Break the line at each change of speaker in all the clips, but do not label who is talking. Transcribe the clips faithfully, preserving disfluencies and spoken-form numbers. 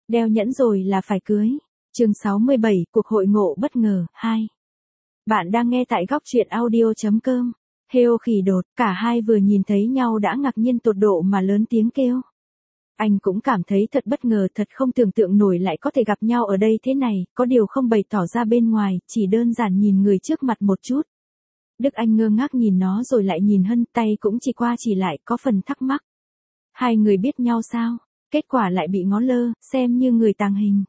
Đeo nhẫn rồi là phải cưới. Chương sáu mươi bảy, cuộc hội ngộ bất ngờ, hai. Bạn đang nghe tại góc truyện audio.com. Heo khỉ đột, cả hai vừa nhìn thấy nhau đã ngạc nhiên tột độ mà lớn tiếng kêu. Anh cũng cảm thấy thật bất ngờ, thật không tưởng tượng nổi lại có thể gặp nhau ở đây thế này, có điều không bày tỏ ra bên ngoài, chỉ đơn giản nhìn người trước mặt một chút. Đức Anh ngơ ngác nhìn nó rồi lại nhìn Hân, tay cũng chỉ qua chỉ lại, có phần thắc mắc. Hai người biết nhau sao? Kết quả lại bị ngó lơ, xem như người tàng hình.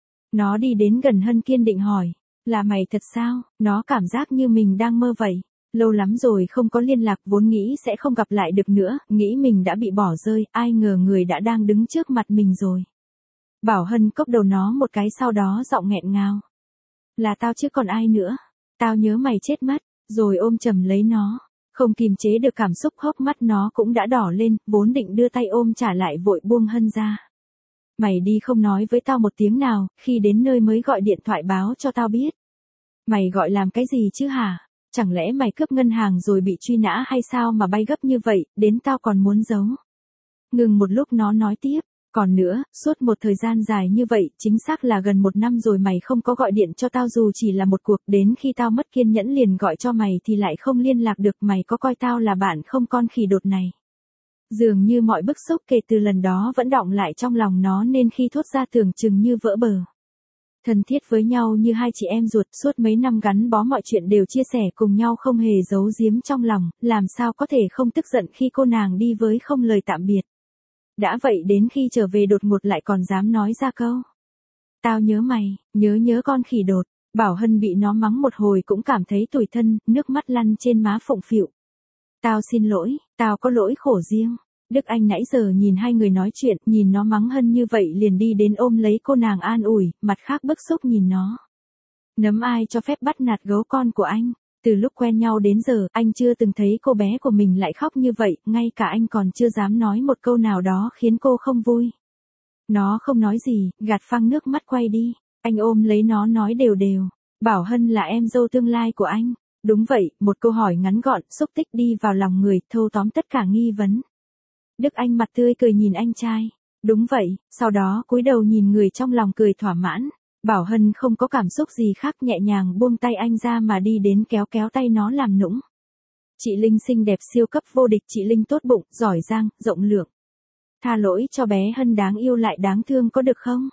Nó đi đến gần Hân kiên định hỏi, là mày thật sao? Nó cảm giác như mình đang mơ vậy. Lâu lắm rồi không có liên lạc, vốn nghĩ sẽ không gặp lại được nữa, nghĩ mình đã bị bỏ rơi, ai ngờ người đã đang đứng trước mặt mình rồi. Bảo Hân cốc đầu nó một cái, sau đó giọng nghẹn ngào. Là tao chứ còn ai nữa. Tao nhớ mày chết mất, rồi ôm chầm lấy nó. Không kìm chế được cảm xúc, hốc mắt nó cũng đã đỏ lên, vốn định đưa tay ôm trả lại vội buông Hân ra. Mày đi không nói với tao một tiếng nào, khi đến nơi mới gọi điện thoại báo cho tao biết. Mày gọi làm cái gì chứ hả? Chẳng lẽ mày cướp ngân hàng rồi bị truy nã hay sao mà bay gấp như vậy, đến tao còn muốn giấu. Ngừng một lúc nó nói tiếp, còn nữa, suốt một thời gian dài như vậy, chính xác là gần một năm rồi mày không có gọi điện cho tao dù chỉ là một cuộc, đến khi tao mất kiên nhẫn liền gọi cho mày thì lại không liên lạc được, mày có coi tao là bạn không con khỉ đột này. Dường như mọi bức xúc kể từ lần đó vẫn đọng lại trong lòng nó nên khi thốt ra tưởng chừng như vỡ bờ. Thân thiết với nhau như hai chị em ruột, suốt mấy năm gắn bó mọi chuyện đều chia sẻ cùng nhau, không hề giấu giếm trong lòng, làm sao có thể không tức giận khi cô nàng đi với không lời tạm biệt. Đã vậy đến khi trở về đột ngột lại còn dám nói ra câu. Tao nhớ mày, nhớ nhớ con khỉ đột. Bảo Hân bị nó mắng một hồi cũng cảm thấy tủi thân, nước mắt lăn trên má phụng phịu. Tao xin lỗi, tao có lỗi khổ riêng. Đức Anh nãy giờ nhìn hai người nói chuyện, nhìn nó mắng Hân như vậy liền đi đến ôm lấy cô nàng an ủi, mặt khác bức xúc nhìn nó. Nấm ai cho phép bắt nạt gấu con của anh, từ lúc quen nhau đến giờ, anh chưa từng thấy cô bé của mình lại khóc như vậy, ngay cả anh còn chưa dám nói một câu nào đó khiến cô không vui. Nó không nói gì, gạt phăng nước mắt quay đi, anh ôm lấy nó nói đều đều, Bảo Hân là em dâu tương lai của anh. Đúng vậy, một câu hỏi ngắn gọn, xúc tích đi vào lòng người, thâu tóm tất cả nghi vấn. Đức Anh mặt tươi cười nhìn anh trai. Đúng vậy, sau đó cúi đầu nhìn người trong lòng cười thỏa mãn. Bảo Hân không có cảm xúc gì khác, nhẹ nhàng buông tay anh ra mà đi đến kéo kéo tay nó làm nũng. Chị Linh xinh đẹp siêu cấp vô địch, chị Linh tốt bụng, giỏi giang, rộng lượng. Tha lỗi cho bé Hân đáng yêu lại đáng thương có được không?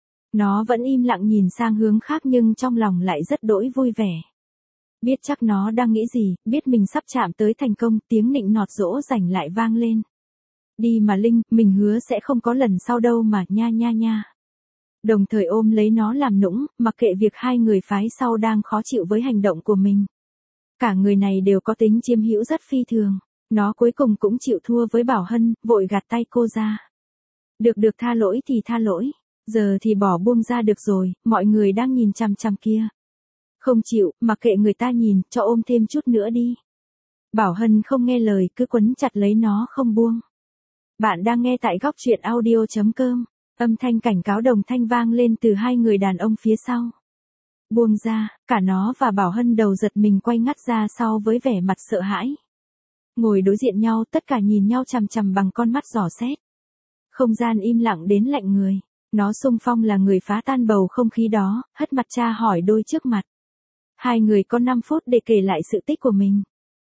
Nó vẫn im lặng nhìn sang hướng khác nhưng trong lòng lại rất đỗi vui vẻ. Biết chắc nó đang nghĩ gì, biết mình sắp chạm tới thành công, tiếng nịnh nọt dỗ dành lại vang lên. Đi mà Linh, mình hứa sẽ không có lần sau đâu mà, nha nha nha. Đồng thời ôm lấy nó làm nũng, mặc kệ việc hai người phái sau đang khó chịu với hành động của mình. Cả người này đều có tính chiếm hữu rất phi thường. Nó cuối cùng cũng chịu thua với Bảo Hân, vội gạt tay cô ra. Được được, tha lỗi thì tha lỗi. Giờ thì bỏ buông ra được rồi, mọi người đang nhìn chằm chằm kia. Không chịu, mặc kệ người ta nhìn, cho ôm thêm chút nữa đi. Bảo Hân không nghe lời, cứ quấn chặt lấy nó không buông. Bạn đang nghe tại góc truyện audio.com. Âm thanh cảnh cáo đồng thanh vang lên từ hai người đàn ông phía sau. Buông ra, cả nó và Bảo Hân đầu giật mình quay ngắt ra sau với vẻ mặt sợ hãi. Ngồi đối diện nhau, tất cả nhìn nhau chằm chằm bằng con mắt dò xét. Không gian im lặng đến lạnh người. Nó xung phong là người phá tan bầu không khí đó, hất mặt tra hỏi đôi trước mặt. Hai người có năm phút để kể lại sự tích của mình.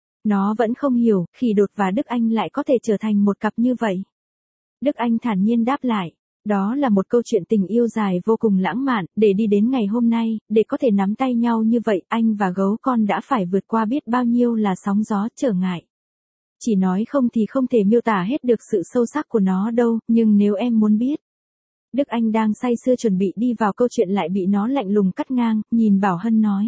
Nó vẫn không hiểu, Khỉ Đột và Đức Anh lại có thể trở thành một cặp như vậy. Đức Anh thản nhiên đáp lại, đó là một câu chuyện tình yêu dài vô cùng lãng mạn, để đi đến ngày hôm nay, để có thể nắm tay nhau như vậy, anh và gấu con đã phải vượt qua biết bao nhiêu là sóng gió trở ngại. Chỉ nói không thì không thể miêu tả hết được sự sâu sắc của nó đâu, nhưng nếu em muốn biết. Đức Anh đang say sưa chuẩn bị đi vào câu chuyện lại bị nó lạnh lùng cắt ngang, nhìn Bảo Hân nói.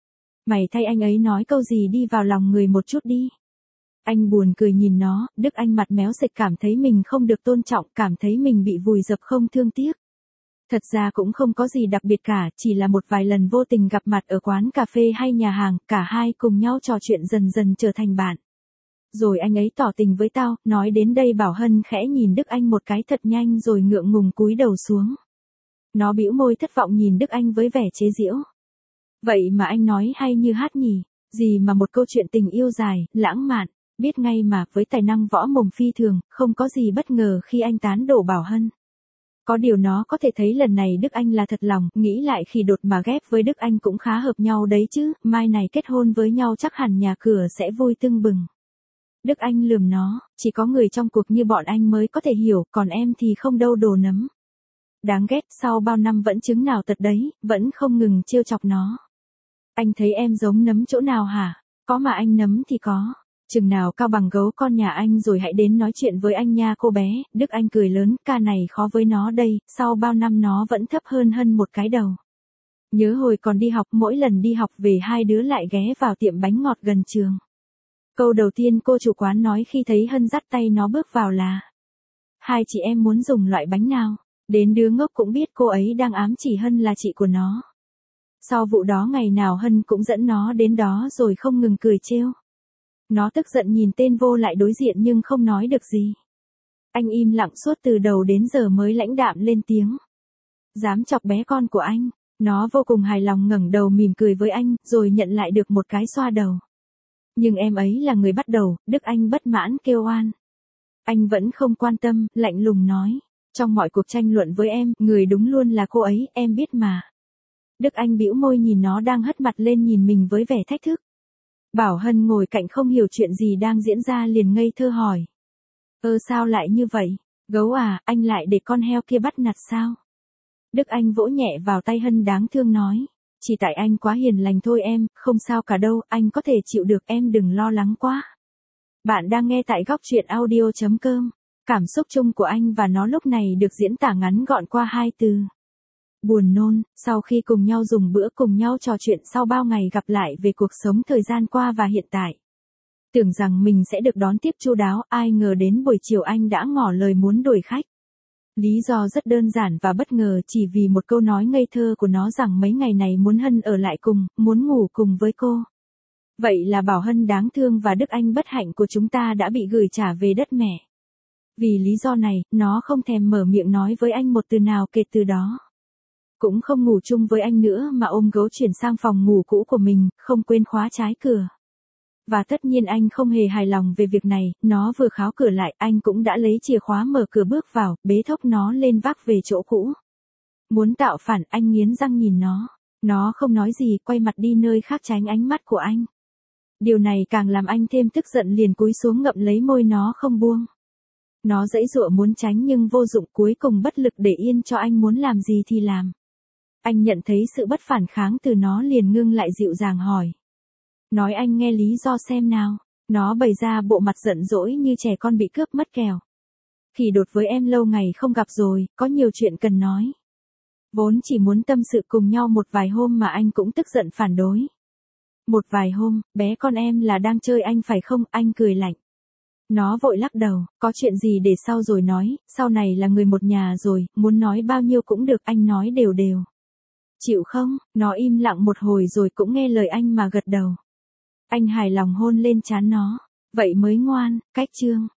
Mày thay anh ấy nói câu gì đi vào lòng người một chút đi. Anh buồn cười nhìn nó, Đức Anh mặt méo sệt cảm thấy mình không được tôn trọng, cảm thấy mình bị vùi dập không thương tiếc. Thật ra cũng không có gì đặc biệt cả, chỉ là một vài lần vô tình gặp mặt ở quán cà phê hay nhà hàng, cả hai cùng nhau trò chuyện dần dần trở thành bạn. Rồi anh ấy tỏ tình với tao, nói đến đây Bảo Hân khẽ nhìn Đức Anh một cái thật nhanh rồi ngượng ngùng cúi đầu xuống. Nó bĩu môi thất vọng nhìn Đức Anh với vẻ chế giễu. Vậy mà anh nói hay như hát nhỉ, gì mà một câu chuyện tình yêu dài, lãng mạn, biết ngay mà với tài năng võ mồm phi thường, không có gì bất ngờ khi anh tán đổ Bảo Hân. Có điều nó có thể thấy lần này Đức Anh là thật lòng, nghĩ lại khi đột mà ghép với Đức Anh cũng khá hợp nhau đấy chứ, mai này kết hôn với nhau chắc hẳn nhà cửa sẽ vui tưng bừng. Đức Anh lườm nó, chỉ có người trong cuộc như bọn anh mới có thể hiểu, còn em thì không đâu đồ nấm. Đáng ghét, sau bao năm vẫn chứng nào tật đấy, vẫn không ngừng trêu chọc nó. Anh thấy em giống nấm chỗ nào hả? Có mà anh nấm thì có. Chừng nào cao bằng gấu con nhà anh rồi hãy đến nói chuyện với anh nha cô bé. Đức Anh cười lớn, ca này khó với nó đây, sau bao năm nó vẫn thấp hơn Hân một cái đầu. Nhớ hồi còn đi học, mỗi lần đi học về hai đứa lại ghé vào tiệm bánh ngọt gần trường. Câu đầu tiên cô chủ quán nói khi thấy Hân dắt tay nó bước vào là: hai chị em muốn dùng loại bánh nào? Đến đứa ngốc cũng biết cô ấy đang ám chỉ Hân là chị của nó. Sau vụ đó ngày nào Hân cũng dẫn nó đến đó rồi không ngừng cười trêu. Nó tức giận nhìn tên vô lại đối diện nhưng không nói được gì. Anh im lặng suốt từ đầu đến giờ mới lãnh đạm lên tiếng. Dám chọc bé con của anh. Nó vô cùng hài lòng ngẩng đầu mỉm cười với anh, rồi nhận lại được một cái xoa đầu. Nhưng em ấy là người bắt đầu, Đức Anh bất mãn kêu oan. Anh vẫn không quan tâm, lạnh lùng nói. Trong mọi cuộc tranh luận với em, người đúng luôn là cô ấy, em biết mà. Đức Anh bĩu môi nhìn nó đang hất mặt lên nhìn mình với vẻ thách thức. Bảo Hân ngồi cạnh không hiểu chuyện gì đang diễn ra liền ngây thơ hỏi. Ơ sao lại như vậy? Gấu à, anh lại để con heo kia bắt nạt sao? Đức Anh vỗ nhẹ vào tay Hân đáng thương nói. Chỉ tại anh quá hiền lành thôi em, không sao cả đâu, anh có thể chịu được, em đừng lo lắng quá. Bạn đang nghe tại góc truyện audio chấm com. Cảm xúc chung của anh và nó lúc này được diễn tả ngắn gọn qua hai từ. Buồn nôn. Sau khi cùng nhau dùng bữa, cùng nhau trò chuyện sau bao ngày gặp lại về cuộc sống thời gian qua và hiện tại. Tưởng rằng mình sẽ được đón tiếp chu đáo, ai ngờ đến buổi chiều anh đã ngỏ lời muốn đuổi khách. Lý do rất đơn giản và bất ngờ, chỉ vì một câu nói ngây thơ của nó rằng mấy ngày này muốn Hân ở lại cùng, muốn ngủ cùng với cô. Vậy là Bảo Hân đáng thương và Đức Anh bất hạnh của chúng ta đã bị gửi trả về đất mẹ. Vì lý do này, nó không thèm mở miệng nói với anh một từ nào kể từ đó. Cũng không ngủ chung với anh nữa mà ôm gấu chuyển sang phòng ngủ cũ của mình, không quên khóa trái cửa. Và tất nhiên anh không hề hài lòng về việc này, nó vừa kháo cửa lại, anh cũng đã lấy chìa khóa mở cửa bước vào, bế thốc nó lên vác về chỗ cũ. Muốn tạo phản, anh nghiến răng nhìn nó. Nó không nói gì, quay mặt đi nơi khác tránh ánh mắt của anh. Điều này càng làm anh thêm tức giận, liền cúi xuống ngậm lấy môi nó không buông. Nó giãy giụa muốn tránh nhưng vô dụng, cuối cùng bất lực để yên cho anh muốn làm gì thì làm. Anh nhận thấy sự bất phản kháng từ nó liền ngưng lại dịu dàng hỏi. Nói anh nghe lý do xem nào. Nó bày ra bộ mặt giận dỗi như trẻ con bị cướp mất kèo. Khỉ đột với em lâu ngày không gặp rồi, có nhiều chuyện cần nói. Vốn chỉ muốn tâm sự cùng nhau một vài hôm mà anh cũng tức giận phản đối. Một vài hôm, bé con em là đang chơi anh phải không? Anh cười lạnh. Nó vội lắc đầu, có chuyện gì để sau rồi nói, sau này là người một nhà rồi, muốn nói bao nhiêu cũng được, anh nói đều đều. Chịu không? Nó im lặng một hồi rồi cũng nghe lời anh mà gật đầu. Anh hài lòng hôn lên trán nó. Vậy mới ngoan, cách chương.